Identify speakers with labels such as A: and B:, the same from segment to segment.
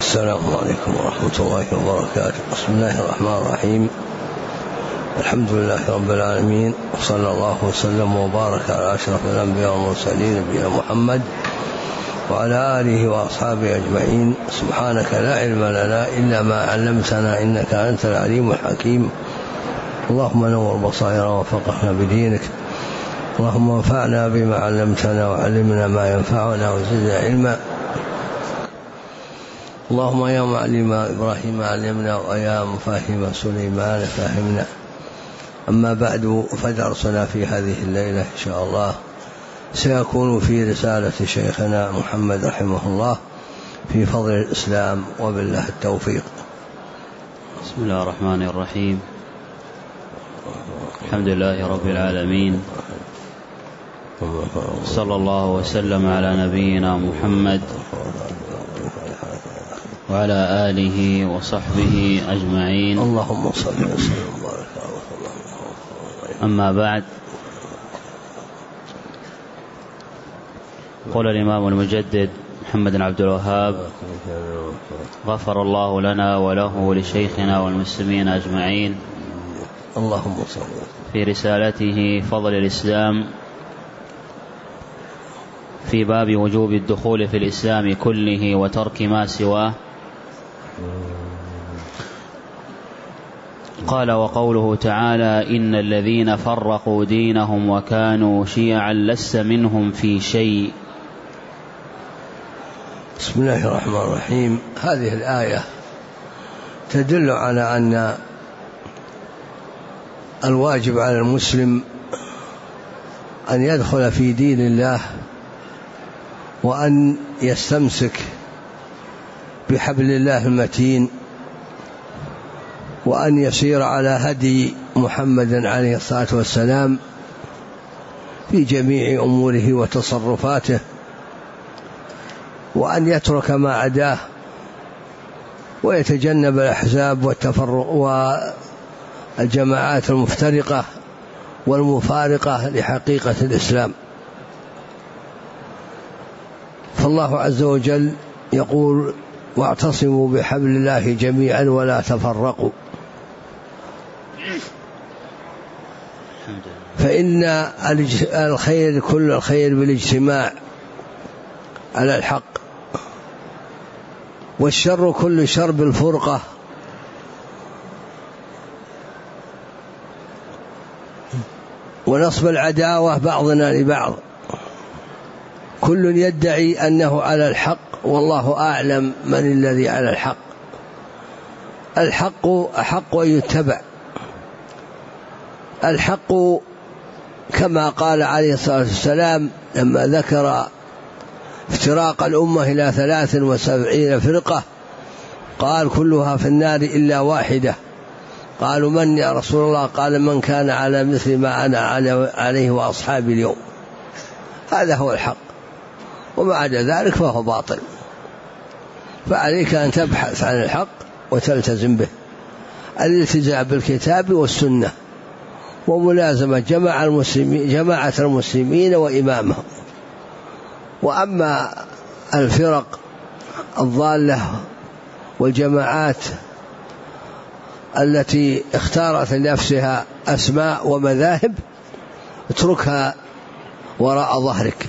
A: السلام عليكم ورحمة الله وبركاته. بسم الله الرحمن الرحيم. الحمد لله رب العالمين، وصلى الله وسلم وبارك على أشرف الأنبياء والمرسلين نبينا محمد وعلى آله وأصحابه أجمعين. سبحانك لا علم لنا إلا ما علمتنا إنك أنت العليم الحكيم. اللهم نور بصائرنا وفقهنا بدينك، اللهم انفعنا بما علمتنا وعلمنا ما ينفعنا وزدنا علما. اللهم يا معلم إبراهيم علمنا، ويا مفاهم سليمان فهمنا. أما بعد، فدرسنا في هذه الليلة إن شاء الله سيكون في رسالة شيخنا محمد رحمه الله في فضل الإسلام، وبالله التوفيق.
B: بسم الله الرحمن الرحيم. الحمد لله رب العالمين، صلى الله وسلم على نبينا محمد وعلى آله وصحبه أجمعين.
A: اللهم صل وسلم وبارك.
B: أما بعد، قال الإمام المجدد محمد بن عبد الوهاب غفر الله لنا وله ولشيخنا والمسلمين أجمعين،
A: اللهم صل،
B: في رسالته فضل الإسلام في باب وجوب الدخول في الإسلام كله وترك ما سواه، قال: وقوله تعالى: إن الذين فرقوا دينهم وكانوا شيعا لست منهم في شيء.
A: بسم الله الرحمن الرحيم. هذه الآية تدل على أن الواجب على المسلم أن يدخل في دين الله، وأن يستمسك بحبل الله المتين، وأن يسير على هدي محمد عليه الصلاة والسلام في جميع أموره وتصرفاته، وأن يترك ما عداه، ويتجنب الأحزاب والتفرق والجماعات المفترقة والمفارقة لحقيقة الإسلام. فالله عز وجل يقول: واعتصموا بحبل الله جميعا ولا تفرقوا. فإن الخير كل الخير بالاجتماع على الحق، والشر كل شر بالفرقة، ونصب العداوة بعضنا لبعض. كل يدعي أنه على الحق، والله أعلم من الذي على الحق. الحق أحق أن يتبع. الحق كما قال عليه الصلاة والسلام لما ذكر افتراق الأمة إلى 73 فرقة، قال: كلها في النار إلا واحدة. قالوا: من يا رسول الله؟ قال: من كان على مثل ما أنا عليه وأصحابي اليوم. هذا هو الحق، وما عدا ذلك فهو باطل. فعليك أن تبحث عن الحق وتلتزم به، الالتزام بالكتاب والسنة، وملازمة جماعة المسلمين وإمامهم. وأما الفرق الضالة والجماعات التي اختارت لنفسها أسماء ومذاهب، اتركها وراء ظهرك.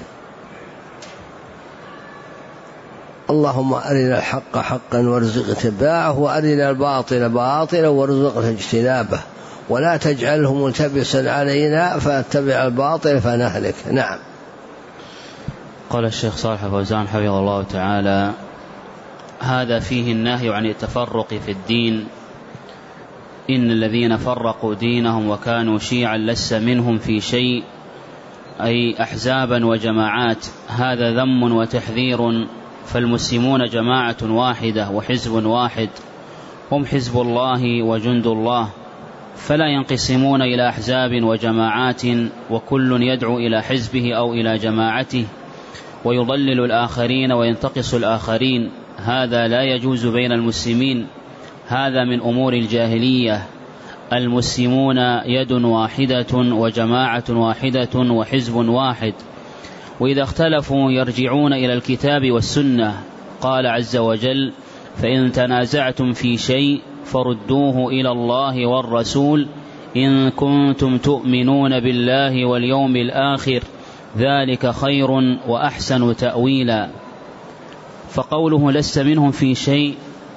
A: اللهم أرنا الحق حقا وارزق اتباعه، وأرنا الباطل باطلا وارزقنا اجتنابه، ولا تجعله ملتبسا علينا فاتبع الباطل فنهلك. نعم.
B: قال الشيخ صالح فوزان حفظه الله تعالى: هذا فيه النهي عن التفرق في الدين. إن الذين فرقوا دينهم وكانوا شيعا لست منهم في شيء، أي أحزابا وجماعات. هذا ذم وتحذير، فالمسلمون جماعة واحدة وحزب واحد، هم حزب الله وجند الله، فلا ينقسمون إلى أحزاب وجماعات، وكل يدعو إلى حزبه أو إلى جماعته، ويضلل الآخرين وينتقص الآخرين. هذا لا يجوز بين المسلمين، هذا من أمور الجاهلية. المسلمون يد واحدة وجماعة واحدة وحزب واحد، وإذا اختلفوا يرجعون إلى الكتاب والسنة. قال عز وجل: فإن تنازعتم في شيء فردوه إلى الله والرسول إن كنتم تؤمنون بالله واليوم الآخر ذلك خير وأحسن تأويلا. فقوله لست منهم في شيء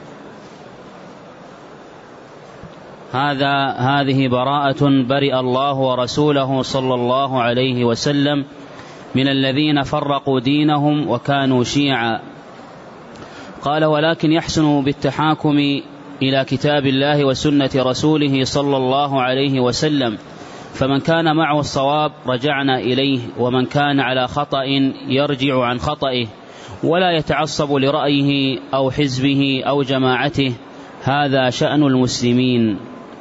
B: هذه براءة برئ الله ورسوله صلى الله عليه وسلم من الذين فرقوا دينهم وكانوا شيعا. قال ولكن يحسن بالتحاكم إلى كتاب الله وسنة رسوله صلى الله عليه وسلم، فمن كان معه الصواب رجعنا إليه، ومن كان على خطأ يرجع عن خطئه ولا يتعصب لرأيه أو حزبه أو جماعته، هذا شأن المسلمين.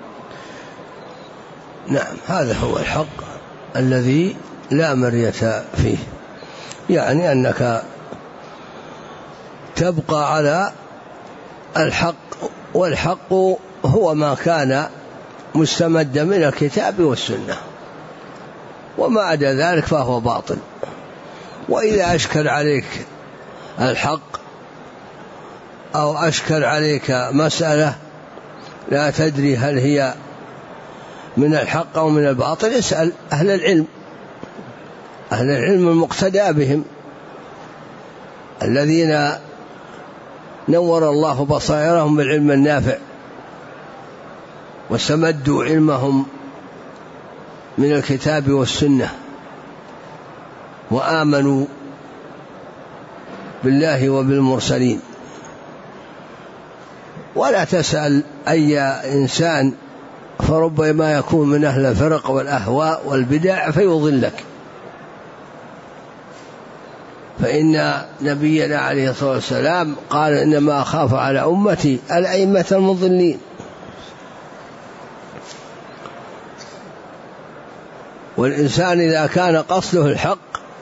A: نعم، هذا هو الحق الذي لا مرية فيه، يعني أنك تبقى على الحق، والحق هو ما كان مستمدا من الكتاب والسنة، وما عدا ذلك فهو باطل. وإذا أشكل عليك الحق أو أشكل عليك مسألة لا تدري هل هي من الحق أو من الباطل، اسأل أهل العلم، أهل العلم المقتدى بهم الذين نور الله بصائرهم بالعلم النافع واستمدوا علمهم من الكتاب والسنة وآمنوا بالله وبالمرسلين. ولا تسأل أي إنسان، فربما يكون من أهل الفرق والأهواء والبدع فيضلك. فإن نبينا عليه الصلاة والسلام قال إنما أخاف على أمتي الأئمة المضلين. والإنسان إذا كان قصده الحق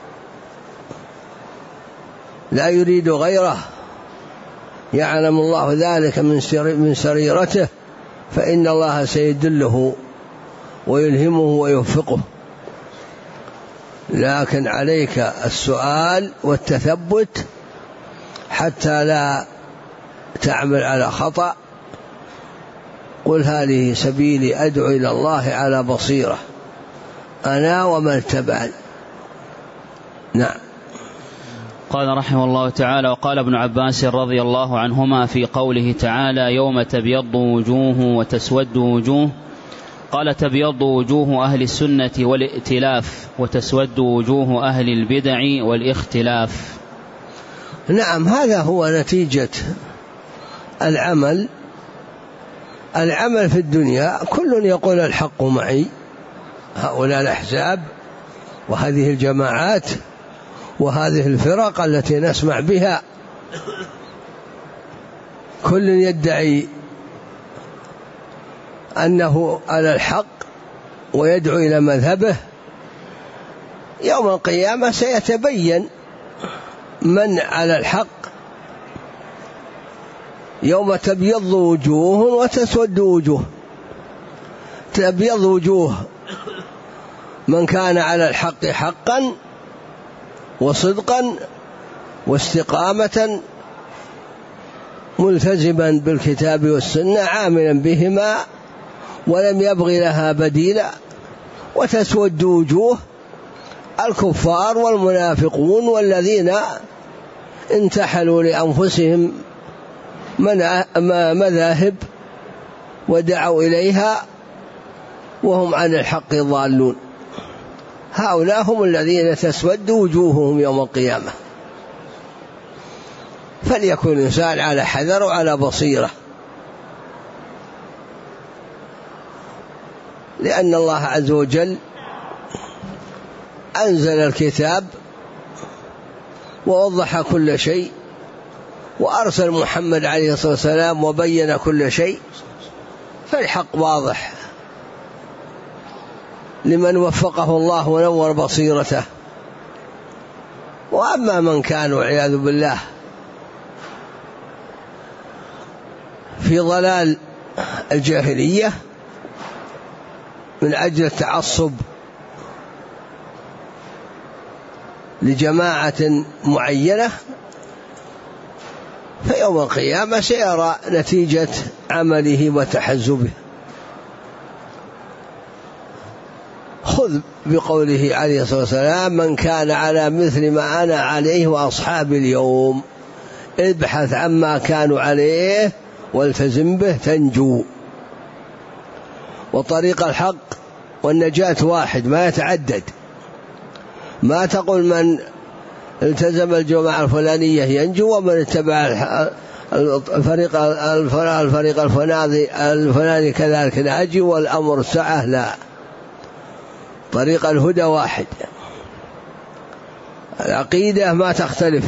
A: لا يريد غيره، يعلم الله ذلك من سريرته، فإن الله سيدله ويلهمه ويوفقه. لكن عليك السؤال والتثبت حتى لا تعمل على خطأ. قل هذه سبيلي أدعو إلى الله على بصيرة أنا ومن اتبعني. نعم.
B: قال رحمه الله تعالى: وقال ابن عباس رضي الله عنهما في قوله تعالى: يوم تبيض وجوه وتسود وجوه، قال: تبيض وجوه أهل السنة والائتلاف، وتسود وجوه أهل البدع والاختلاف.
A: نعم، هذا هو نتيجة العمل في الدنيا. كل يقول الحق معي، هؤلاء الأحزاب وهذه الجماعات وهذه الفرق التي نسمع بها، كل يدعي أنه على الحق ويدعو إلى مذهبه. يوم القيامة سيتبين من على الحق. يوم تبيض وجوه وتسود وجوه. تبيض وجوه من كان على الحق حقا وصدقا واستقامة، ملتزما بالكتاب والسنة، عاملا بهما ولم يبغ لها بديلا. وتسود وجوه الكفار والمنافقون والذين انتحلوا لأنفسهم مذاهب ودعوا إليها وهم عن الحق ضالون. هؤلاء هم الذين تسود وجوههم يوم القيامة. فليكن الإنسان على حذر وعلى بصيرة، لأن الله عز وجل أنزل الكتاب ووضح كل شيء، وأرسل محمد عليه الصلاة والسلام وبين كل شيء، فالحق واضح لمن وفقه الله ونور بصيرته. وأما من كان والعياذ بالله في ضلال الجاهلية من أجل التعصب لجماعة معينة، فيوم القيامة سيرى نتيجة عمله وتحزبه. خذ بقوله عليه الصلاة والسلام: من كان على مثل ما أنا عليه وأصحابي اليوم. ابحث عما كانوا عليه والتزم به تنجو. وطريق الحق والنجاة واحد ما يتعدد. ما تقول من التزم الجماعة الفلانية ينجو ومن اتبع الفريق الفلاني كذلك ناجي والأمر سعة. لا، طريق الهدى واحد. العقيدة ما تختلف.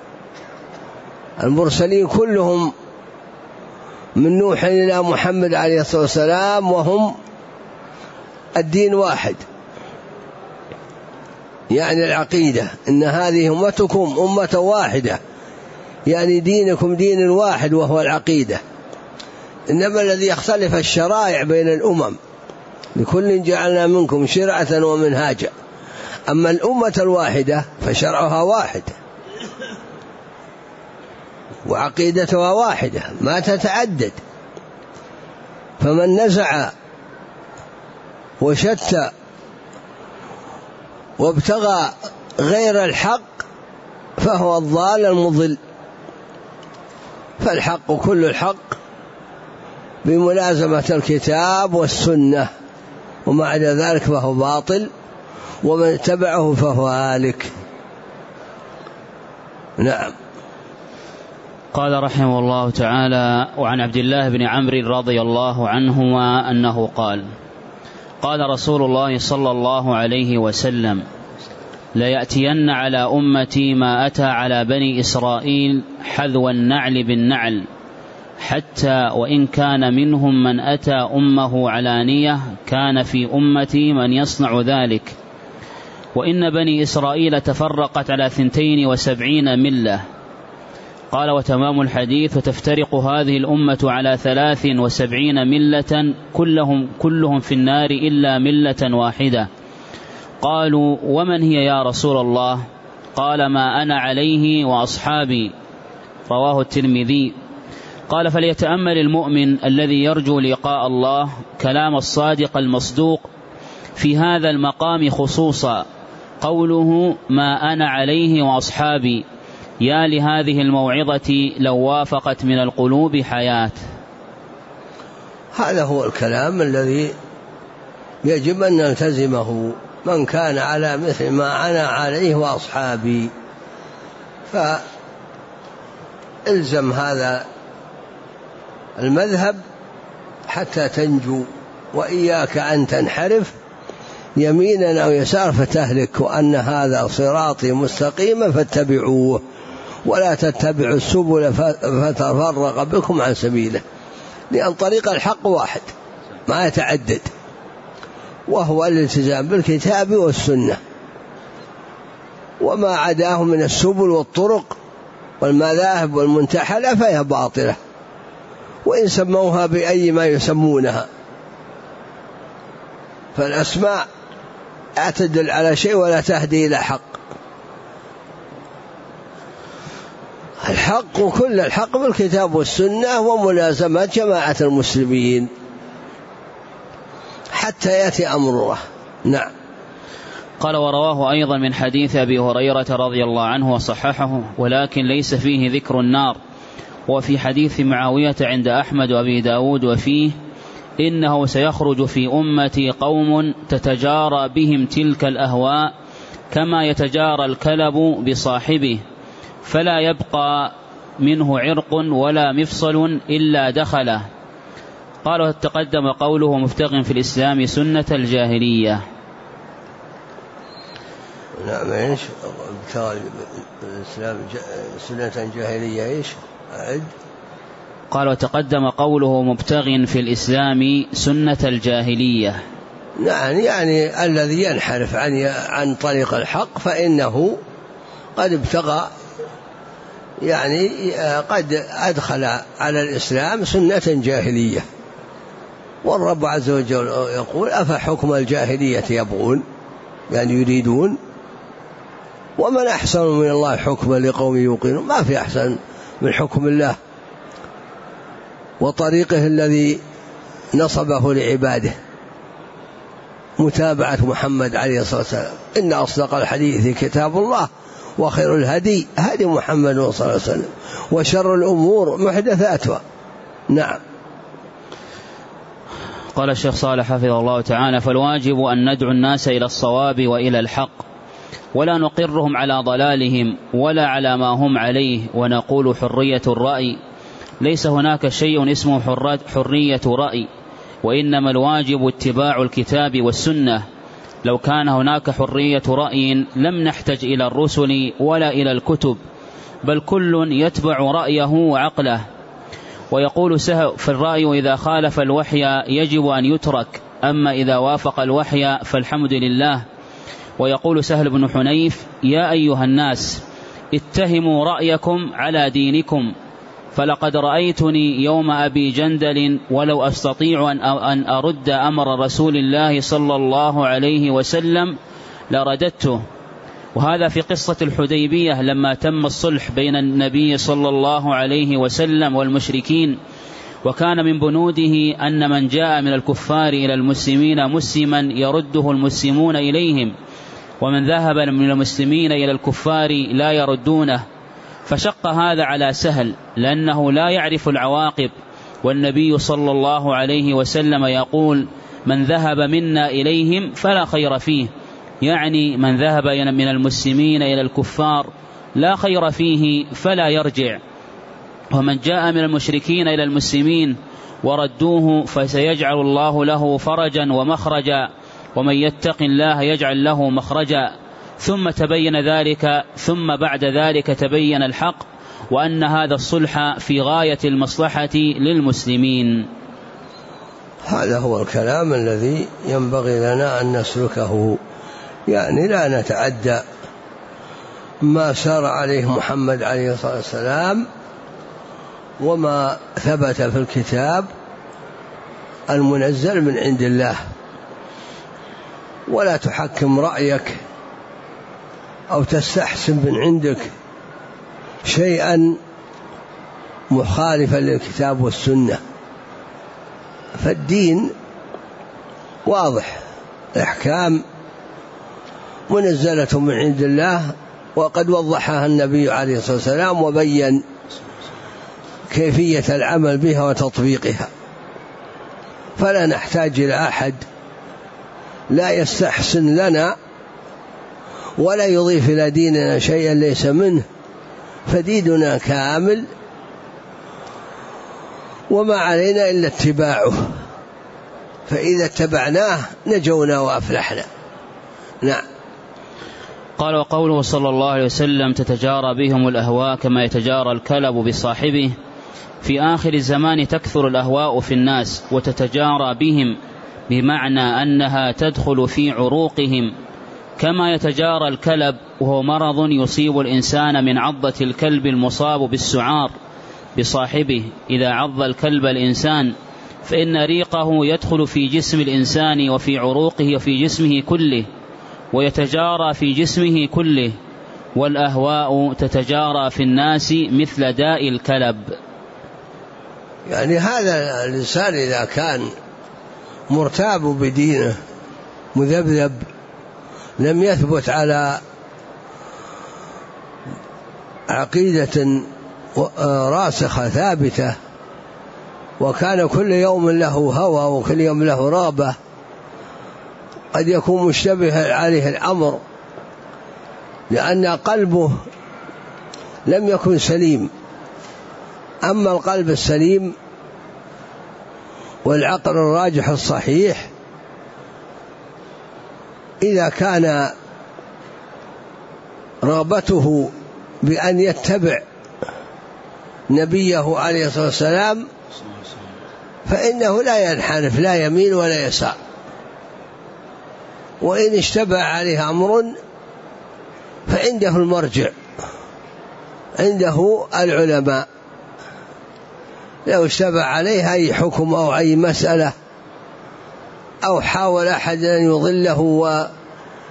A: المرسلين كلهم من نوح إلى محمد عليه الصلاة والسلام وهم الدين واحد. يعني العقيدة إن هذه أمتكم أمة واحدة، يعني دينكم دين واحد وهو العقيدة. إنما الذي يختلف الشرائع بين الأمم، لكل جعلنا منكم شرعة ومنهاجا. أما الأمة الواحدة فشرعها واحد وعقيدتها واحدة ما تتعدد. فمن نزع وشتى وابتغى غير الحق فهو الضال المضل. فالحق كل الحق بملازمة الكتاب والسنة، وما عدا ذلك فهو باطل، ومن اتبعه فهو هالك. نعم.
B: قال رحمه الله تعالى: وعن عبد الله بن عمرو رضي الله عنهما أنه قال: قال رسول الله صلى الله عليه وسلم: ليأتين على أمتي ما أتى على بني إسرائيل حذو النعل بالنعل، حتى وإن كان منهم من أتى أمه علانية كان في أمتي من يصنع ذلك. وإن بني إسرائيل تفرقت على 72 ملة. قال: وتمام الحديث: وتفترق هذه الأمة على 73 ملة كلهم في النار إلا ملة واحدة. قالوا: ومن هي يا رسول الله؟ قال: ما أنا عليه وأصحابي. رواه الترمذي. قال: فليتأمل المؤمن الذي يرجو لقاء الله كلام الصادق المصدوق في هذا المقام خصوصا، قوله: ما أنا عليه وأصحابي. يا لهذه الموعظة لو وافقت من القلوب حياة.
A: هذا هو الكلام الذي يجب أن نلتزمه. من كان على مثل ما أنا عليه وأصحابي، فالزم هذا المذهب حتى تنجو، وإياك أن تنحرف يمينا أو يسار فتهلك. وأن هذا صراطي مستقيما فاتبعوه ولا تتبعوا السبل فتفرق بكم عن سبيله، لأن طريق الحق واحد ما يتعدد، وهو الالتزام بالكتاب والسنة، وما عداه من السبل والطرق والمذاهب والمنتحلة فهي باطلة، وإن سموها بأي ما يسمونها. فالأسماء لا تدل على شيء ولا تهدي إلى حق. الحق كل الحق بالكتاب والسنة وملازمة جماعة المسلمين حتى يأتي أمر الله. نعم.
B: قال: ورواه أيضا من حديث أبي هريرة رضي الله عنه وصححه، ولكن ليس فيه ذكر النار. وفي حديث معاوية عند أحمد وأبي داود وفيه: إنه سيخرج في أمتي قوم تتجارى بهم تلك الأهواء كما يتجارى الكلب بصاحبه، فلا يبقى منه عرق ولا مفصل إلا دخله. قال: وتقدم قوله: مفتغ في الإسلام سنة الجاهلية.
A: نعم. إيش الإسلام سنة جاهلية؟ إيش أعد؟
B: قال: وتقدم قوله: مبتغ في الإسلام سنة الجاهلية.
A: نعم، يعني الذي ينحرف عن طريق الحق فإنه قد ابتغى، يعني قد أدخل على الإسلام سنة جاهلية. والرب عز وجل يقول: أفحكم الجاهلية يبغون، يعني يريدون، ومن أحسن من الله حكما لقوم يوقنون. ما في أحسن من حكم الله وطريقه الذي نصبه لعباده، متابعة محمد عليه الصلاة والسلام. إن أصدق الحديث كتاب الله وخير الهدي هدي محمد صلى الله عليه وسلم وشر الأمور محدثاتها. نعم.
B: قال الشيخ صالح حفظه الله تعالى: فالواجب أن ندعو الناس إلى الصواب وإلى الحق، ولا نقرهم على ضلالهم ولا على ما هم عليه، ونقول حرية الرأي. ليس هناك شيء اسمه حرية رأي، وإنما الواجب اتباع الكتاب والسنة. لو كان هناك حرية رأي لم نحتج إلى الرسل ولا إلى الكتب، بل كل يتبع رأيه وعقله. ويقول سهل: فالرأي إذا خالف الوحي يجب أن يترك، أما إذا وافق الوحي فالحمد لله. ويقول سهل بن حنيف: يا أيها الناس اتهموا رأيكم على دينكم، فلقد رأيتني يوم أبي جندل ولو أستطيع أن أرد أمر رسول الله صلى الله عليه وسلم لرددته. وهذا في قصة الحديبية لما تم الصلح بين النبي صلى الله عليه وسلم والمشركين، وكان من بنوده أن من جاء من الكفار إلى المسلمين مسلما يرده المسلمون إليهم، ومن ذهب من المسلمين إلى الكفار لا يردونه. فشق هذا على سهل لأنه لا يعرف العواقب، والنبي صلى الله عليه وسلم يقول: من ذهب منا إليهم فلا خير فيه، يعني من ذهب من المسلمين إلى الكفار لا خير فيه فلا يرجع. ومن جاء من المشركين إلى المسلمين وردوه فسيجعل الله له فرجا ومخرجا، ومن يتق الله يجعل له مخرجا. ثم تبين ذلك، ثم بعد ذلك تبين الحق، وأن هذا الصلح في غاية المصلحة للمسلمين.
A: هذا هو الكلام الذي ينبغي لنا أن نسلكه، يعني لا نتعدى ما سار عليه محمد عليه الصلاة والسلام وما ثبت في الكتاب المنزل من عند الله، ولا تحكم رأيك أو تستحسن من عندك شيئا مخالفا للكتاب والسنة. فالدين واضح، الأحكام منزلة من عند الله، وقد وضحها النبي عليه الصلاة والسلام وبين كيفية العمل بها وتطبيقها. فلا نحتاج إلى أحد لا يستحسن لنا ولا يضيف إلى ديننا شيئا ليس منه، فديننا كامل وما علينا إلا اتباعه، فإذا اتبعناه نجونا وأفلحنا. نعم.
B: قال: وقوله صلى الله عليه وسلم: تتجارى بهم الأهواء كما يتجارى الكلب بصاحبه. في آخر الزمان تكثر الأهواء في الناس وتتجارى بهم، بمعنى أنها تدخل في عروقهم، كما يتجارى الكلب، وهو مرض يصيب الإنسان من عضة الكلب المصاب بالسعار بصاحبه. إذا عض الكلب الإنسان فإن ريقه يدخل في جسم الإنسان وفي عروقه وفي جسمه كله، ويتجارى في جسمه كله. والأهواء تتجارى في الناس مثل داء الكلب.
A: يعني هذا الإنسان إذا كان مرتاب بدينه مذبذب، لم يثبت على عقيدة راسخة ثابتة، وكان كل يوم له هوى وكل يوم له رغبة، قد يكون مشتبه عليه الأمر لأن قلبه لم يكن سليم. أما القلب السليم والعقل الراجح الصحيح، إذا كان رغبته بأن يتبع نبيه عليه الصلاة والسلام فإنه لا ينحرف لا يمين ولا يسار. وإن اشتبه عليه أمر فعنده المرجع، عنده العلماء. لو اشتبه عليه أي حكم أو أي مسألة، أو حاول أحد أن يضله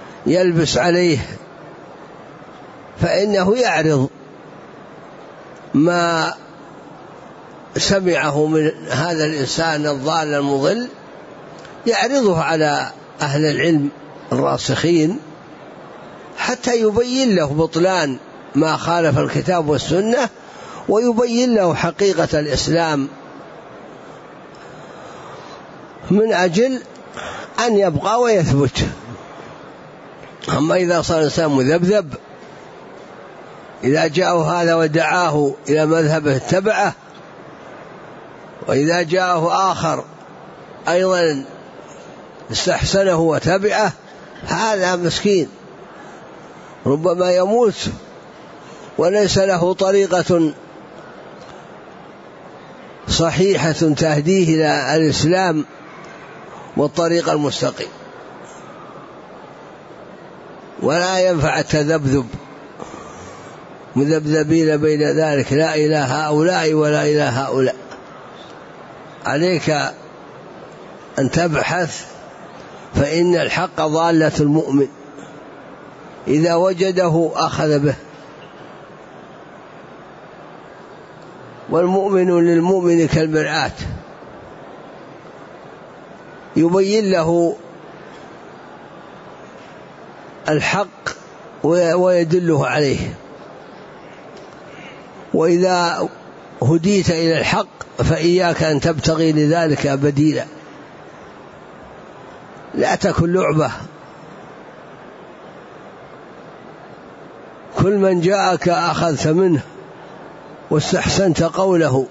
A: ويلبس عليه، فإنه يعرض ما سمعه من هذا الإنسان الضال المضل يعرضه على أهل العلم الراسخين حتى يبين له بطلان ما خالف الكتاب والسنة، ويبين له حقيقة الإسلام من أجل أن يبقى ويثبت. أما إذا صار الإنسان مذبذب، إذا جاءه هذا ودعاه إلى مذهبه اتبعه، وإذا جاءه آخر أيضا استحسنه وتبعه، هذا مسكين ربما يموت وليس له طريقة صحيحة تهديه إلى الإسلام والطريق المستقيم، ولا ينفع التذبذب مذبذبين بين ذلك، لا إلى هؤلاء ولا إلى هؤلاء. عليك أن تبحث، فإن الحق ضالة المؤمن، إذا وجده أخذ به. والمؤمن للمؤمن كالمرآة، يبين له الحق ويدله عليه. وإذا هديت إلى الحق فإياك أن تبتغي لذلك بديلا، لا تكن لعبة. كل من جاءك أخذت منه واستحسنت قوله،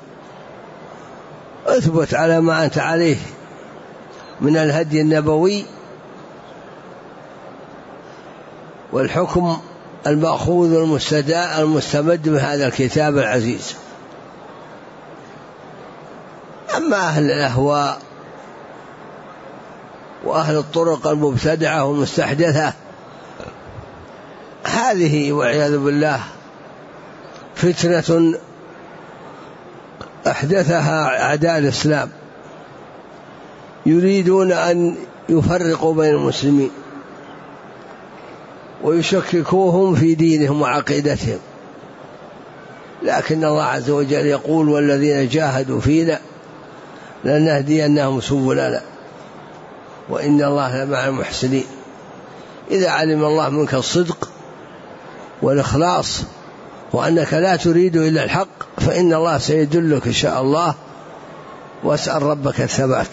A: اثبت على ما أنت عليه من الهدي النبوي والحكم المأخوذ المستمد من هذا الكتاب العزيز. أما أهل الأهواء وأهل الطرق المبتدعة والمستحدثة، هذه والعياذ بالله فتنة أحدثها أعداء الإسلام، يريدون أن يفرقوا بين المسلمين ويشككوهم في دينهم وعقيدتهم. لكن الله عز وجل يقول: والذين جاهدوا فينا لنهدينهم سبلنا وإن الله لمع المحسنين. إذا علم الله منك الصدق والإخلاص وأنك لا تريد إلا الحق، فإن الله سيدلك إن شاء الله، واسأل ربك الثبات.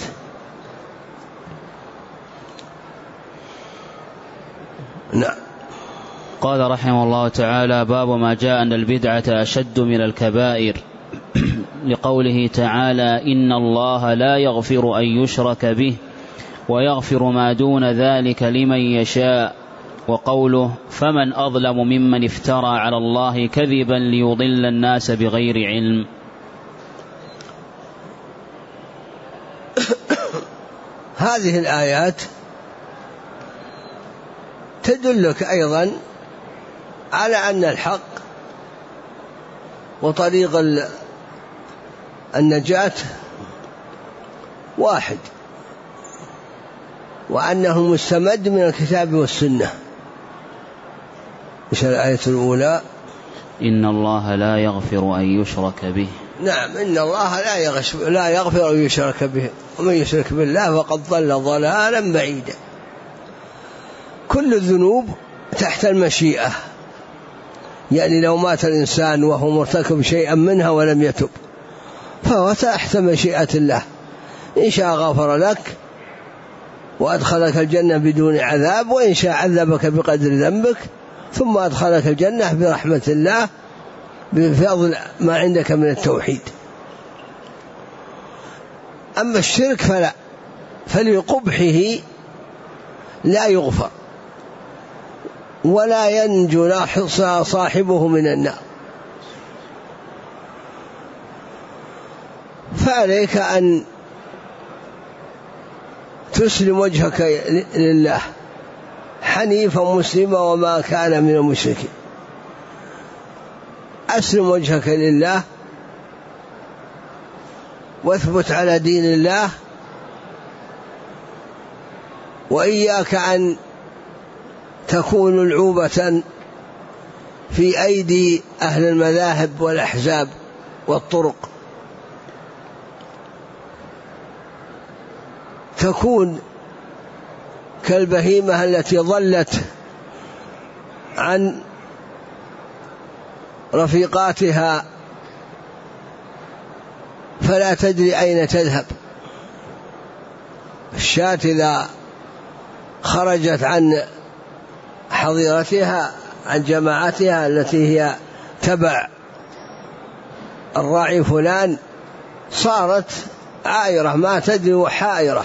A: نعم.
B: قال رحمه الله تعالى: باب ما جاء أن البدعة أشد من الكبائر، لقوله تعالى: إن الله لا يغفر أن يشرك به ويغفر ما دون ذلك لمن يشاء، وقوله: فمن أظلم ممن افترى على الله كذبا ليضل الناس بغير علم.
A: هذه الآيات تدلك أيضا على أن الحق وطريق النجاة واحد، وأنه مستمد من الكتاب والسنة. إيش الآية الأولى؟
B: إن الله لا يغفر أن يشرك به.
A: نعم، إن الله لا يغفر أن يشرك به، ومن يشرك بالله فقد ضل ضلالا بعيدا. كل الذنوب تحت المشيئة، يعني لو مات الإنسان وهو مرتكب شيئا منها ولم يتب فهو تحت مشيئة الله، إن شاء غفر لك وأدخلك الجنة بدون عذاب، وإن شاء عذبك بقدر ذنبك ثم أدخلك الجنة برحمة الله بفضل ما عندك من التوحيد. أما الشرك فلا، فلقبحه لا يغفر ولا ينجو صاحبه من النار. فعليك أن تسلم وجهك لله حنيفا مسلما وما كان من المشركين. أسلم وجهك لله واثبت على دين الله، وإياك أن تكون العوبة في أيدي أهل المذاهب والأحزاب والطرق، تكون كالبهيمة التي ضلت عن رفيقاتها فلا تدري أين تذهب. الشاة إذا خرجت عن حظيرتها، عن جماعتها التي هي تبع الراعي فلان، صارت عائرة ما تدري وحائرة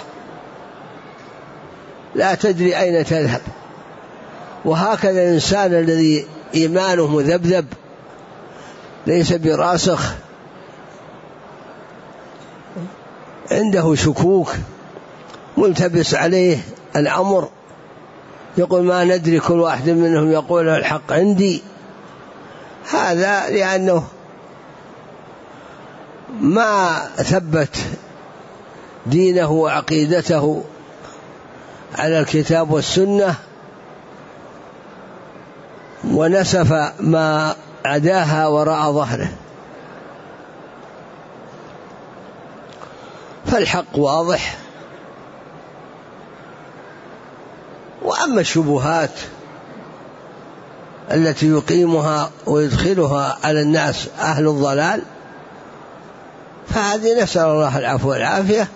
A: لا تدري أين تذهب. وهكذا الإنسان الذي إيمانه مذبذب ليس براسخ، عنده شكوك، ملتبس عليه الأمر، يقول ما ندري، كل واحد منهم يقول الحق عندي، هذا لأنه ما ثبت دينه وعقيدته على الكتاب والسنة، ونسف ما عداها وراء ظهره. فالحق واضح. وأما الشبهات التي يقيمها ويدخلها على الناس أهل الضلال فهذه نسأل الله العفو والعافية.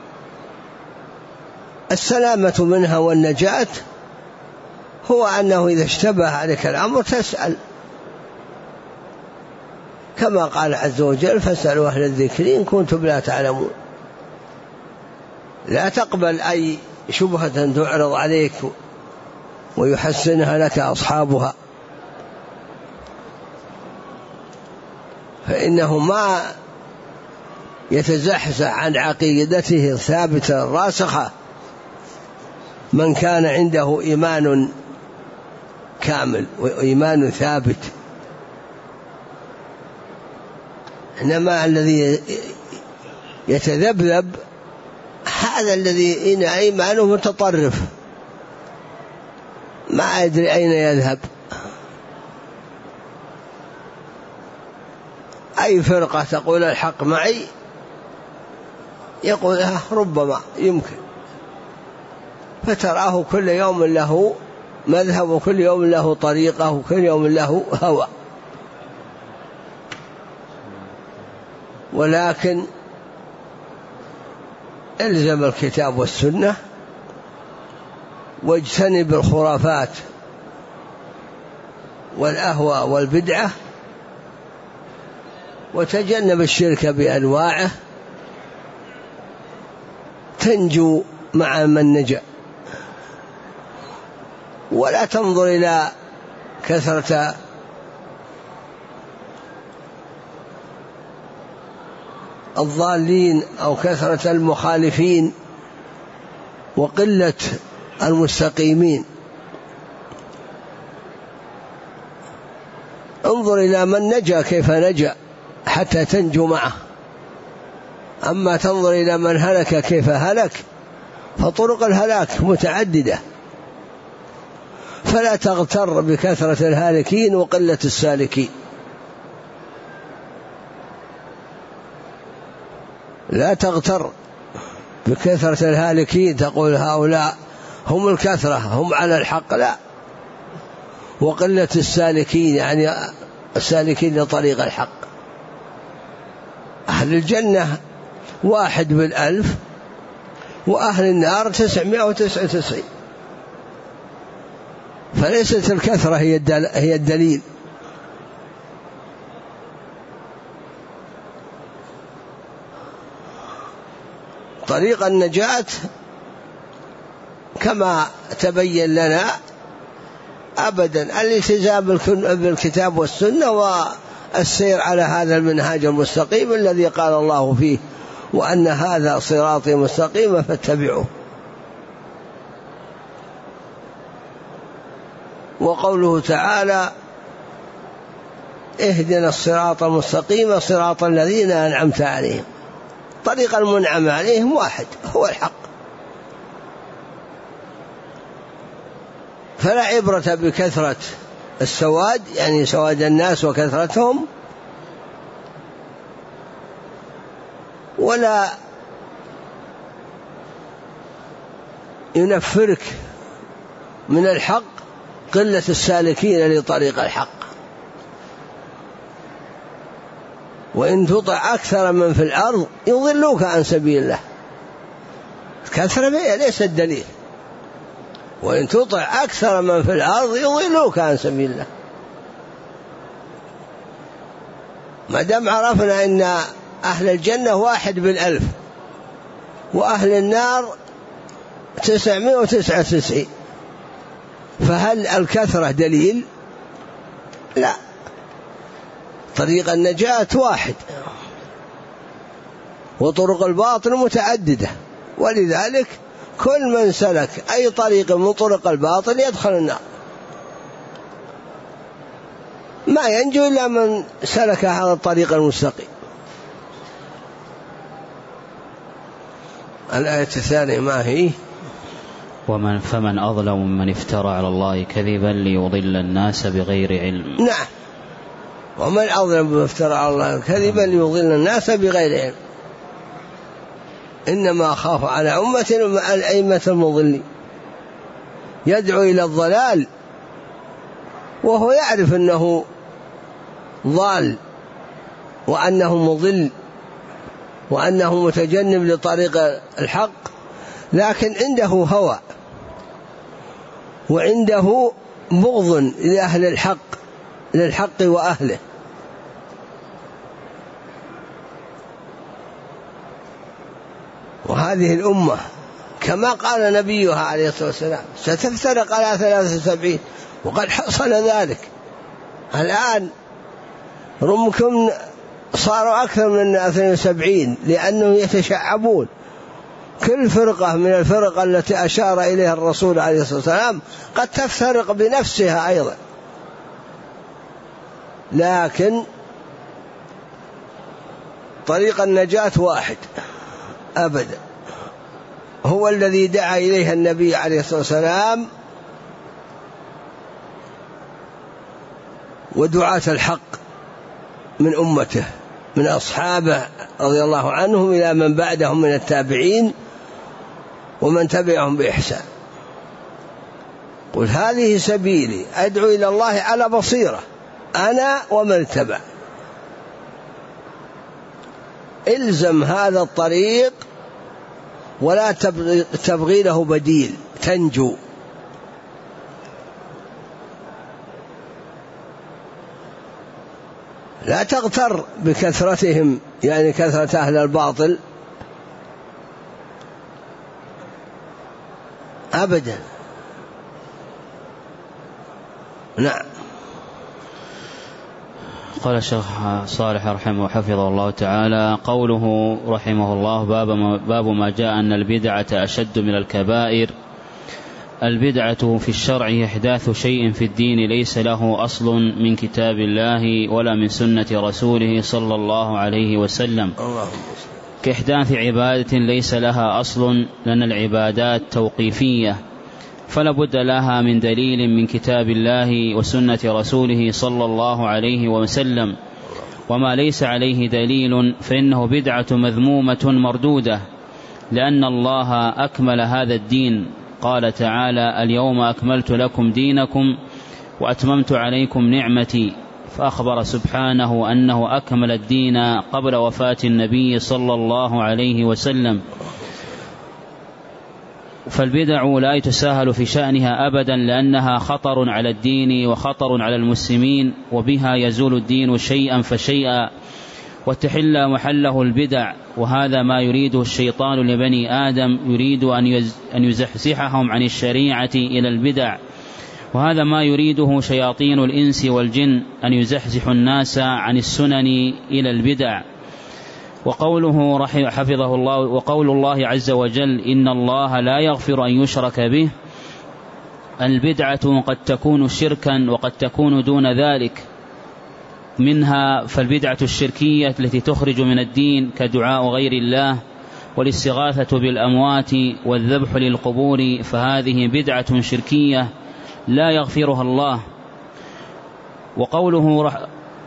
A: السلامة منها والنجاة هو أنه إذا اشتبه عليك الأمر تسأل، كما قال عز وجل فاسألوا أهل الذكر إن كنتم لا تعلمون. لا تقبل أي شبهة تعرض عليك ويحسنها لك أصحابها، فإنه ما يتزحزح عن عقيدته الثابتة الراسخة من كان عنده إيمان كامل وإيمان ثابت. إنما الذي يتذبذب هذا الذي إن إيمانه متطرف ما يدري أين يذهب. أي فرقة تقول الحق معي يقول ربما يمكن، فتراه كل يوم له مذهب وكل يوم له طريقة وكل يوم له هوى. ولكن الزم الكتاب والسنة واجتنب الخرافات والأهواء والبدعة وتجنب الشرك بأنواعه، تنجو مع من نجا. ولا تنظر إلى كثرة الضالين أو كثرة المخالفين وقلة المستقيمين، انظر إلى من نجا كيف نجا حتى تنجو معه. أما تنظر إلى من هلك كيف هلك، فطرق الهلاك متعددة، فلا تغتر بكثرة الهالكين وقلة السالكين. لا تغتر بكثرة الهالكين تقول هؤلاء هم الكثرة هم على الحق، لا، وقلة السالكين يعني السالكين لطريق الحق. أهل الجنة 1 بالألف وأهل النار 999، فليست الكثرة هي الدليل. طريق النجاة كما تبين لنا أبدا الالتزام بالكتاب والسنة والسير على هذا المنهاج المستقيم الذي قال الله فيه وأن هذا صراطي مستقيما فاتبعوه. وقوله تعالى اهدنا الصراط المستقيم صراط الذين أنعمت عليهم، طريق المنعم عليهم واحد هو الحق، فلا عبرة بكثرة السواد يعني سواد الناس وكثرتهم، ولا ينفرك من الحق قلة السالكين لطريق الحق. وإن تطع أكثر من في الأرض يضلوك عن سبيل الله. كثرة ليس الدليل. وإن تطع أكثر من في الأرض يضلوك عن سبيل الله. ما دام عرفنا أن أهل الجنة 1 بالألف وأهل النار 999، فهل الكثرة دليل؟ لا، طريق النجاة واحد وطرق الباطل متعددة، ولذلك كل من سلك أي طريق من طرق الباطل يدخل النار، ما ينجو إلا من سلك هذا الطريق المستقيم. الآية الثانية ما هي؟
B: فمن أظلم ممن افترى على الله كذبا ليضل الناس بغير علم.
A: نعم، ومن أظلم ممن افترى على الله كذبا ليضل الناس بغير علم. إنما أخاف على أمة الأئمة المضلين، يدعو إلى الضلال وهو يعرف أنه ضال وأنه مضل وأنه متجنب لطريق الحق، لكن عنده هوى وعنده بغض لأهل الحق للحق وأهله. وهذه الأمة كما قال نبيها عليه الصلاة والسلام ستفترق على 73، وقد حصل ذلك. الآن رمكم صاروا أكثر من 72 لأنهم يتشعبون. كل فرقة من الفرق التي أشار إليها الرسول عليه الصلاة والسلام قد تفترق بنفسها أيضا، لكن طريق النجاة واحد أبدا، هو الذي دعا إليها النبي عليه الصلاة والسلام ودعاة الحق من أمته من أصحابه رضي الله عنهم إلى من بعدهم من التابعين ومن تبعهم بإحسان. قل هذه سبيلي أدعو إلى الله على بصيرة أنا ومن اتبع. إلزم هذا الطريق ولا تبغي له بديل تنجو. لا تغتر بكثرتهم، يعني كثرة أهل الباطل أبدا. نعم.
B: قال الشيخ صالح رحمه وحفظه الله تعالى: قوله رحمه الله باب ما جاء أن البدعة أشد من الكبائر. البدعة في الشرع إحداث شيء في الدين ليس له أصل من كتاب الله ولا من سنة رسوله صلى الله عليه وسلم، كإحداث عبادة ليس لها أصل، لأن العبادات توقيفية فلا بد لها من دليل من كتاب الله وسنة رسوله صلى الله عليه وسلم، وما ليس عليه دليل فإنه بدعة مذمومة مردودة، لأن الله أكمل هذا الدين. قال تعالى: اليوم أكملت لكم دينكم وأتممت عليكم نعمتي، فأخبر سبحانه أنه أكمل الدين قبل وفاة النبي صلى الله عليه وسلم. فالبدع لا يتساهل في شأنها أبدا، لأنها خطر على الدين وخطر على المسلمين، وبها يزول الدين شيئا فشيئا وتحل محله البدع. وهذا ما يريده الشيطان لبني آدم، يريد أن يزحزحهم عن الشريعة إلى البدع، وهذا ما يريده شياطين الإنس والجن، أن يزحزحوا الناس عن السنن إلى البدع. وقوله حفظه الله: وقول الله عز وجل: إن الله لا يغفر أن يشرك به. البدعة قد تكون شركا وقد تكون دون ذلك، منها فالبدعة الشركية التي تخرج من الدين كدعاء غير الله والاستغاثة بالأموات والذبح للقبور، فهذه بدعة شركية لا يغفرها الله. وقوله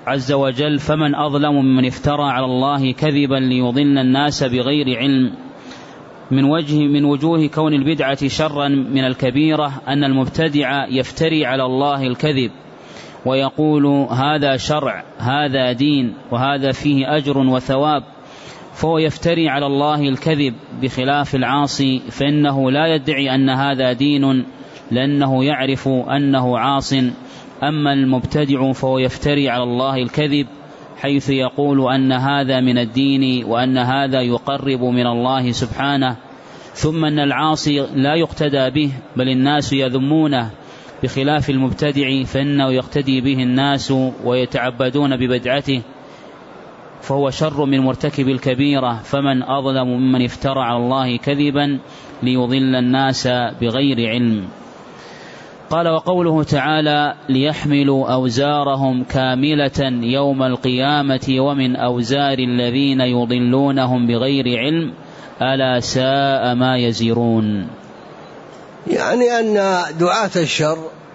B: عز وجل: فمن أظلم ممن افترى على الله كذبا ليضل الناس بغير علم. من وجوه كون البدعة شرا من الكبيرة أن المبتدع يفتري على الله الكذب ويقول: هذا شرع، هذا دين، وهذا فيه أجر وثواب، فهو يفتري على الله الكذب، بخلاف العاصي فإنه لا يدعي أن هذا دين لأنه يعرف أنه عاص. أما المبتدع فهو يفتري على الله الكذب حيث يقول أن هذا من الدين وأن هذا يقرب من الله سبحانه، ثم أن العاصي لا يقتدى به بل الناس يذمونه، بخلاف المبتدع فإنه يقتدي به الناس ويتعبدون ببدعته، فهو شر من مرتكب الكبيرة. فمن أظلم ممن افترى على الله كذبا ليضل الناس بغير علم. قال: وقوله تعالى: ليحملوا أوزارهم كاملة يوم القيامة ومن أوزار الذين يضلونهم بغير علم ألا ساء ما يزرون.
A: يعني أن دعاة الشر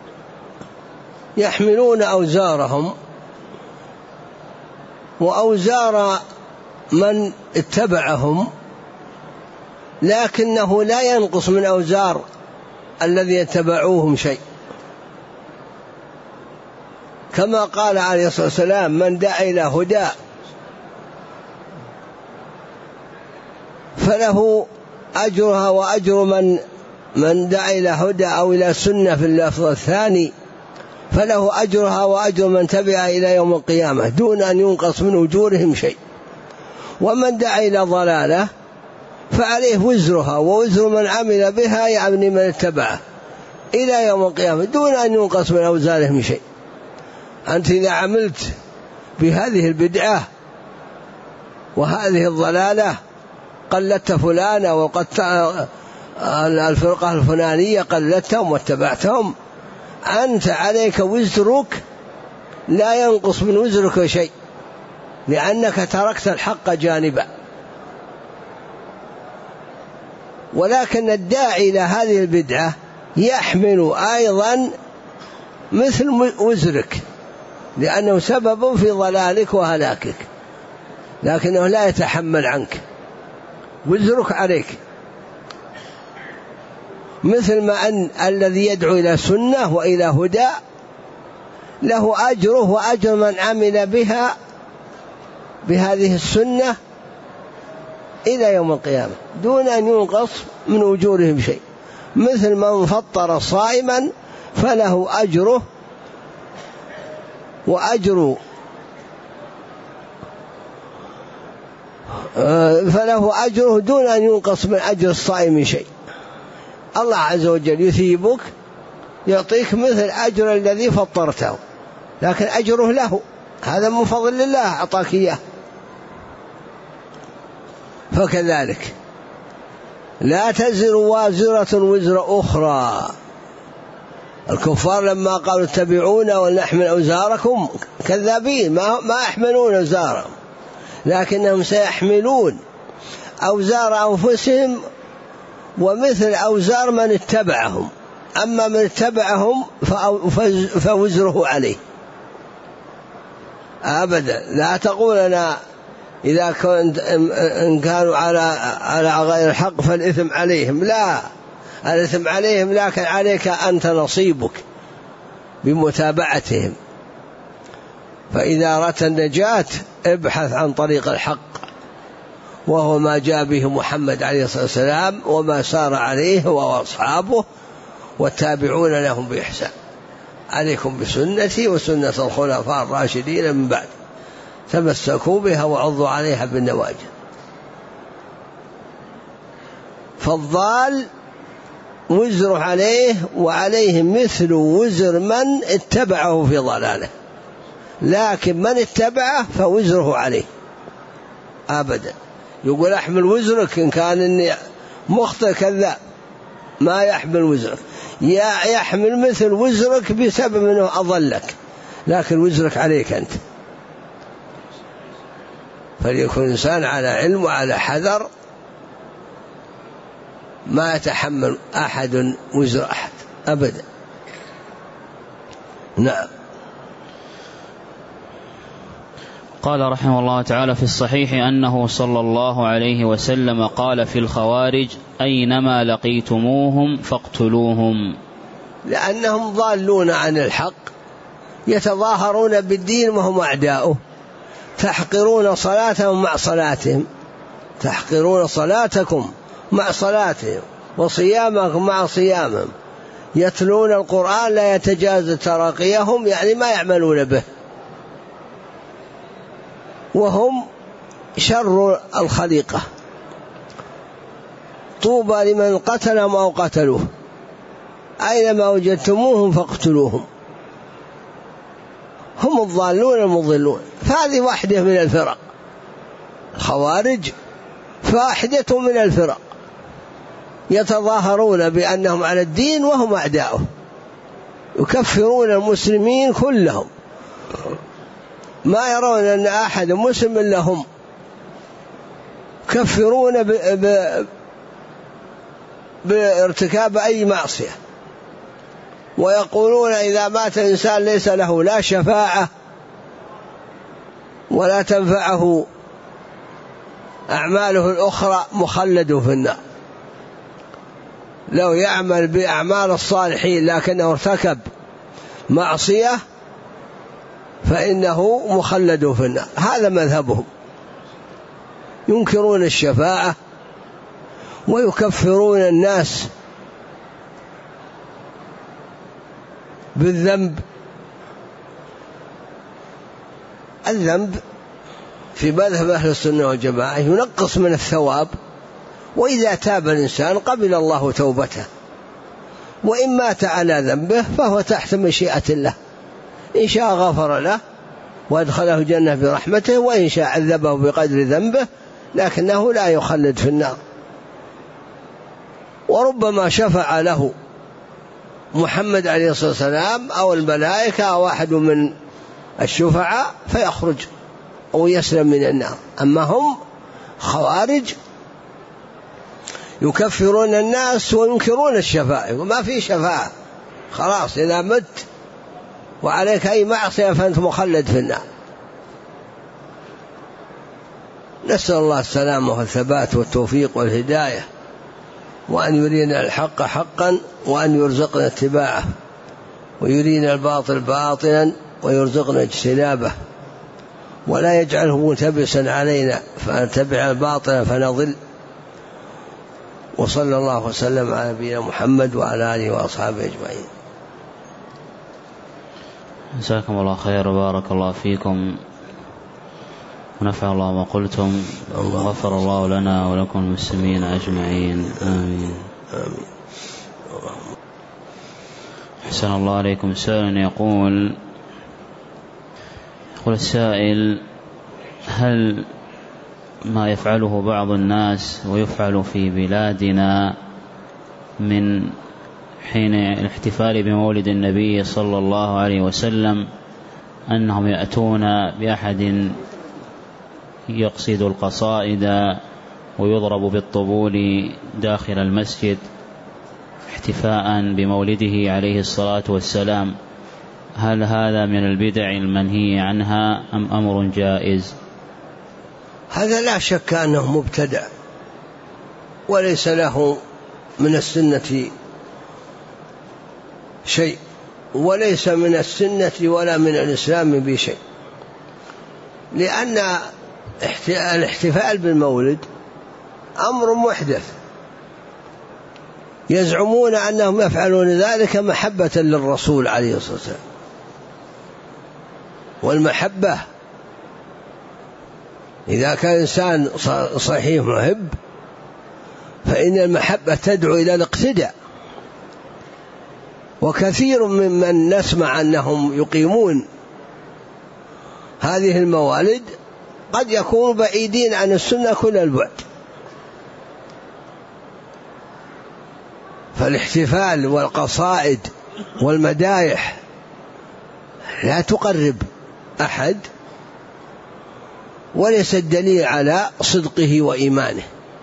A: يحملون أوزارهم وأوزار من اتبعهم، لكنه لا ينقص من أوزار الذي يتبعوهم شيء، كما قال عليه الصلاة والسلام: من دعا إلى هدى فله أجرها وأجر من دعا إلى هدى أو إلى سنة في اللفظ الثاني فله أجرها وأجر من تبع إلى يوم القيامة دون أن ينقص من أجورهم شيء. ومن دعا إلى ضلالة فعليه وزرها ووزر من عمل بها، يعني من اتبعه، إلى يوم القيامة دون أن ينقص من أوزارهم شيء. أنت إذا عملت بهذه البدعة وهذه الضلالة قلدت فلانة وقد الفرقة الفلانية قلدتهم واتبعتهم، أنت عليك وزرك لا ينقص من وزرك شيء، لأنك تركت الحق جانبا. ولكن الداعي إلى هذه البدعة يحمل أيضا مثل وزرك، لأنه سبب في ضلالك وهلاكك، لكنه لا يتحمل عنك، وزرك عليك. مثل ما أن الذي يدعو إلى سنة وإلى هدى له أجره وأجر من عمل بها بهذه السنة إلى يوم القيامة دون أن ينقص من أجورهم شيء. مثل من فطر صائما فله أجره وأجر فله أجره دون أن ينقص من أجر الصائم شيء. الله عز وجل يثيبك، يعطيك مثل أجر الذي فطرته، لكن أجره له، هذا من فضل الله أعطاك إياه. فكذلك لا تزر وازرة وزر أخرى. الكفار لما قالوا اتبعونا ولنحمل أوزاركم كذابين، ما يحملون أوزارهم، لكنهم سيحملون أوزار أنفسهم ومثل أوزار من اتبعهم. أما من اتبعهم فوزره عليه أبدا. لا تقول أنا إذا كنت إن كانوا على غير الحق فالإثم عليهم، لا، الإثم عليهم، لكن عليك أنت نصيبك بمتابعتهم. فإذا أردت النجاة ابحث عن طريق الحق، وهو ما جاء به محمد عليه الصلاة والسلام وما سار عليه هو وأصحابه والتابعون لهم بإحسان. عليكم بسنتي وسنة الخلفاء الراشدين من بعد، تمسكوا بها وعضوا عليها بالنواجذ. فالضال وزر عليه وعليه مثل وزر من اتبعه في ضلاله، لكن من اتبعه فوزره عليه أبدا. يقول أحمل وزرك إن كان إني مخطئ كذا، ما يحمل وزرك، يحمل مثل وزرك بسبب أنه أضلك، لكن وزرك عليك أنت. فليكن الإنسان على علم وعلى حذر، ما يتحمل أحد وزر أحد أبدا. نعم.
B: قال رحمه الله تعالى: في الصحيح أنه صلى الله عليه وسلم قال في الخوارج: أينما لقيتموهم فاقتلوهم.
A: لأنهم ضالون عن الحق، يتظاهرون بالدين وهم أعداؤه، تحقرون صلاتهم مع صلاتهم، تحقرون صلاتكم مع صلاتهم، وصيامكم مع صيامهم، يتلون القرآن لا يتجاوز تراقيهم، يعني ما يعملون به، وهم شر الخليقة. طوبى لمن قتلهم أو قتلوه، أينما وجدتموهم فاقتلوهم، هم الضالون المضلون. فهذه واحدة من الفرق، الخوارج واحدة من الفرق، يتظاهرون بأنهم على الدين وهم أعداؤه، يكفرون المسلمين كلهم، ما يرون أن أحد مسلم إلا هم، يكفرون بارتكاب أي معصية، ويقولون إذا مات إنسان ليس له لا شفاعة ولا تنفعه أعماله الأخرى، مخلد في النار. لو يعمل بأعمال الصالحين لكنه ارتكب معصية فإنه مخلد في النار. هذا مذهبهم، ينكرون الشفاعة ويكفرون الناس بالذنب. الذنب في مذهب أهل السنة والجماعة ينقص من الثواب، وإذا تاب الإنسان قبل الله توبته، وإن مات على ذنبه فهو تحت مشيئة الله، إن شاء غفر له وأدخله الجنة برحمته، وإن شاء عذبه بقدر ذنبه لكنه لا يخلد في النار. وربما شفع له محمد عليه الصلاة والسلام أو الملائكة أو واحد من الشفعاء فيخرج أو يسلم من النار. أما هم خوارج يكفرون الناس وينكرون الشفاعة، وما في شفاعة، خلاص إذا مت وعليك أي معصية فأنت مخلد في النار. نسأل الله السلامة والثبات والتوفيق والهداية، وأن يرينا الحق حقا وأن يرزقنا اتباعه، ويرينا الباطل باطلا ويرزقنا اجتنابه، ولا يجعله ملتبسا علينا فنتبع الباطل فنضل. وصلى الله وسلم على نبينا محمد وعلى آله وأصحابه أجمعين.
B: جزاكم الله خير وبارك الله فيكم، ونفع الله ما قلتم، وغفر الله لنا ولكم المسلمين أجمعين، آمين.
A: آمين.
B: أحسن الله عليكم. سائل يقول السائل: هل ما يفعله بعض الناس ويفعل في بلادنا من حين الاحتفال بمولد النبي صلى الله عليه وسلم أنهم يأتون بأحد يقصد القصائد ويضرب بالطبول داخل المسجد احتفاء بمولده عليه الصلاة والسلام، هل هذا من البدع المنهي عنها أم أمر جائز؟
A: هذا لا شك أنه مبتدع، وليس له من السنة شيء، وليس من السنة ولا من الإسلام بشيء، لأن الاحتفال بالمولد أمر محدث، يزعمون أنهم يفعلون ذلك محبة للرسول عليه الصلاة والسلام، والمحبة إذا كان إنسان صحيح محب فإن المحبة تدعو إلى الاقتداء. وكثير ممن نسمع أنهم يقيمون هذه الموالد قد يكونوا بعيدين عن السنة كل البعد، فالاحتفال والقصائد والمدايح لا تقرب أحد، وليس الدليل على صدقه وإيمانه،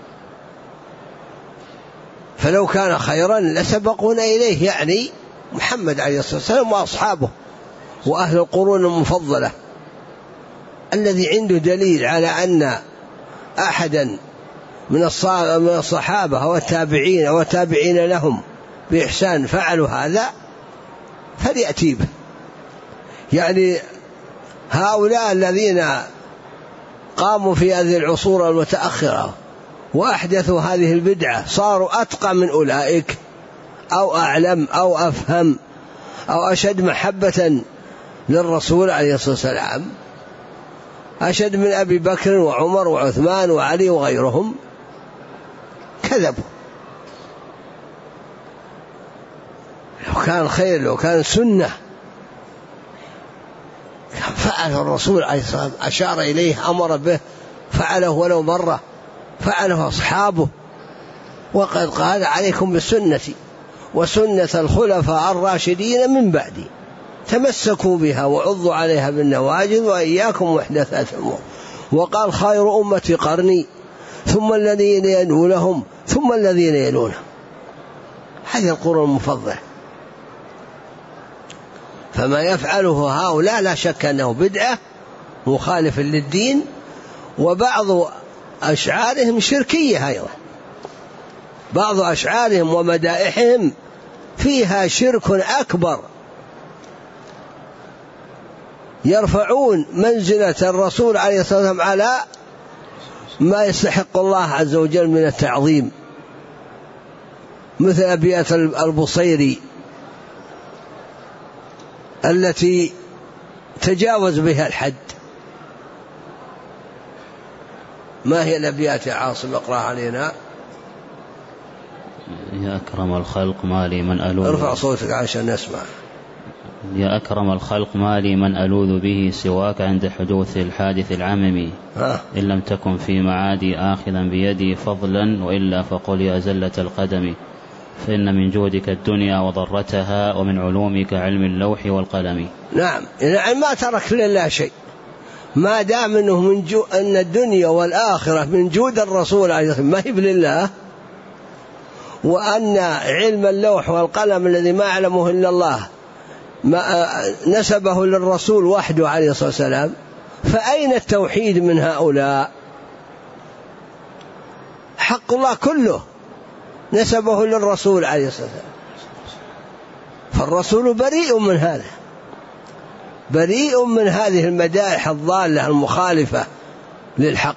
A: فلو كان خيرا لسبقونا إليه، يعني محمد عليه الصلاة والسلام وأصحابه وأهل القرون المفضلة. الذي عنده دليل على أن أحدا من الصحابة والتابعين والتابعين لهم بإحسان فعلوا هذا فليأتي به. يعني هؤلاء الذين قاموا في هذه العصور المتأخرة وأحدثوا هذه البدعة صاروا أتقى من أولئك أو أعلم أو أفهم أو أشد محبة للرسول عليه الصلاة والسلام، أشد من أبي بكر وعمر وعثمان وعلي وغيرهم. كذبوا. لو كان خير، لو كان سنة فعله الرسول عليه الصلاة والسلام، أشار إليه، أمر به، فعله ولو مرة، فعله أصحابه. وقد قال عليكم بسنتي وسنة الخلفاء الراشدين من بعدي تمسكوا بها وعضوا عليها بالنواجذ وإياكم محدثات الأمور. وقال خير أمتي قرني ثم الذين يلونهم ثم الذين يلونهم. هذه القرون المفضلة. فما يفعله هؤلاء لا شك أنه بدعة مخالف للدين، وبعض أشعارهم شركية أيضا. بعض أشعارهم ومدائحهم فيها شرك أكبر، يرفعون منزلة الرسول عليه الصلاة والسلام على ما يستحق الله عز وجل من التعظيم، مثل أبيات البصيري التي تجاوز بها الحد. ما هي الأبيات يا عاصم؟ اقرأ علينا.
B: يا أكرم الخلق ما لي من ألوذ.
A: ارفع صوتك عشان نسمع.
B: يا أكرم الخلق ما لي من ألوذ به سواك عند حدوث الحادث العممي. إن لم تكن في معادي آخذا بيدي فضلا وإلا فقل يا زلة القدم. فإن من جودك الدنيا وضرتها ومن علومك علم اللوح والقلم.
A: نعم، يعني ما ترك لله شيء، ما دام أنه أن الدنيا والآخرة من جود الرسول عليه الصلاة والسلام ما هي لله، وأن علم اللوح والقلم الذي ما يعلمه إلا الله ما نسبه للرسول وحده عليه الصلاة والسلام، فأين التوحيد من هؤلاء؟ حق الله كله نسبه للرسول عليه الصلاة والسلام، فالرسول بريء من هذا، بريء من هذه المدائح الضالة المخالفة للحق.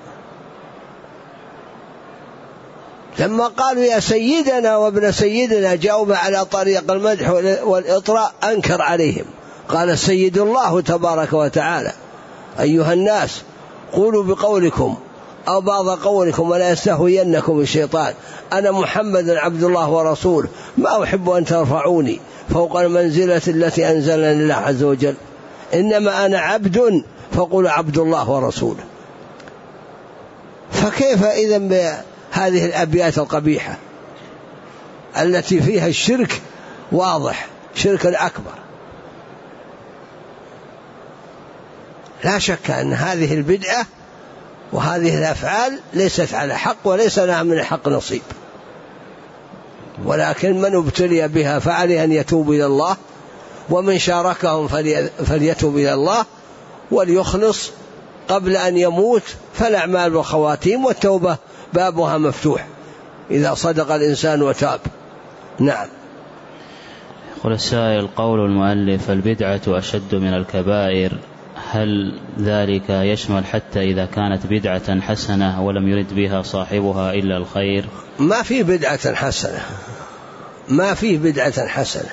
A: لما قالوا يا سيدنا وابن سيدنا جاوب على طريق المدح والإطراء أنكر عليهم، قال سيد الله تبارك وتعالى أيها الناس قولوا بقولكم أو بعض قولكم ولا يستهوينكم الشيطان، أنا محمد عبد الله ورسوله، ما أحب أن ترفعوني فوق المنزلة التي أنزلني الله عز وجل، إنما أنا عبد فقول عبد الله ورسوله. فكيف إذن بهذه الأبيات القبيحة التي فيها الشرك واضح، شرك الأكبر؟ لا شك أن هذه البدعة وهذه الأفعال ليست على حق وليس لها من الحق نصيب، ولكن من ابتلي بها فعليه أن يتوب إلى الله، ومن شاركهم فليتوب إلى الله وليخلص قبل أن يموت، فالأعمال والخواتيم والتوبة بابها مفتوح إذا صدق الإنسان وتاب. نعم.
B: يقول السائل قول المؤلف البدعة أشد من الكبائر، هل ذلك يشمل حتى إذا كانت بدعة حسنة ولم يرد بها صاحبها إلا الخير؟
A: ما في بدعة حسنة، ما في بدعة حسنة،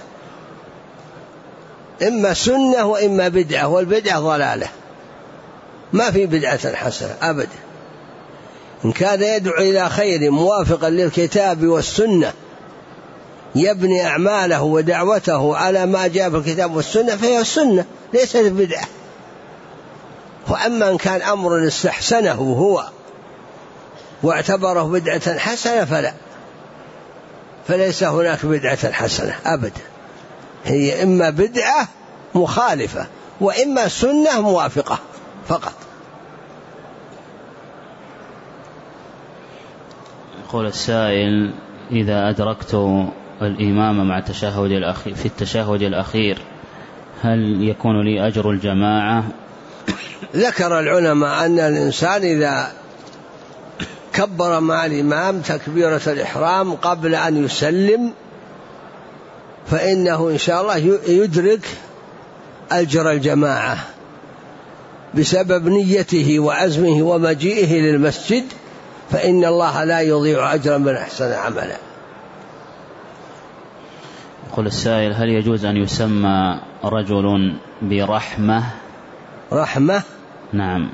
A: إما سنة وإما بدعة، والبدعة ضلالة، ما في بدعة حسنة أبدا. إن كان يدعو إلى خير موافقا للكتاب والسنة يبني أعماله ودعوته على ما جاء في الكتاب والسنة فهي السنة ليست بدعة. وأما إن كان أمر استحسنه هو واعتبره بدعة حسنة فليس هناك بدعة حسنة أبدا، هي إما بدعة مخالفة وإما سنة موافقة فقط.
B: يقول السائل إذا أدركت الإمام مع في التشهد الأخير هل يكون لي أجر الجماعة
A: ذكر العلماء أن الإنسان إذا كبر مع الإمام تكبيرة الإحرام قبل أن يسلم فإنه إن شاء الله يدرك أجر الجماعة بسبب نيته وعزمه ومجيئه للمسجد، فإن الله لا يضيع أجرا من أحسن عملا.
B: يقول السائل: هل يجوز أن يسمى رجل برحمة؟
A: رحمة؟
B: نعم.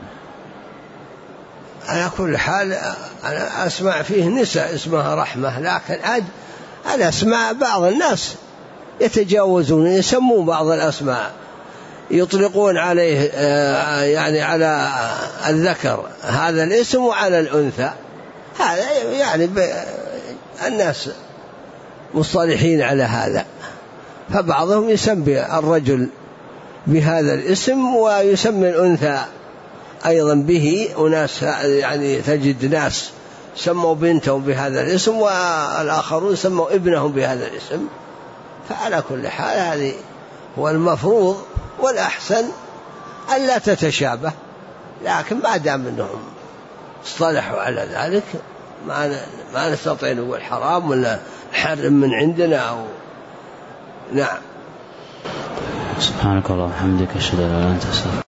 A: على كل حال أنا أسمع فيه نساء اسمها رحمة، لكن الأسماء بعض الناس يتجاوزون يسمون بعض الأسماء يطلقون عليه يعني على الذكر هذا الاسم وعلى الأنثى، هذا يعني الناس مصطلحين على هذا، فبعضهم يسمي الرجل بهذا الاسم ويسمي الأنثى أيضا به، وناس يعني تجد ناس سموا بنتهم بهذا الاسم والآخرون سموا ابنهم بهذا الاسم. فعلى كل حال هذه هو المفروض والأحسن ألا تتشابه، لكن ما دام أنهم اصطلحوا على ذلك ما نستطيع نقول حرام ولا حرم من عندنا أو نعم.
B: سبحانك اللهم وبحمدك أشهد أن لا إله إلا أنت.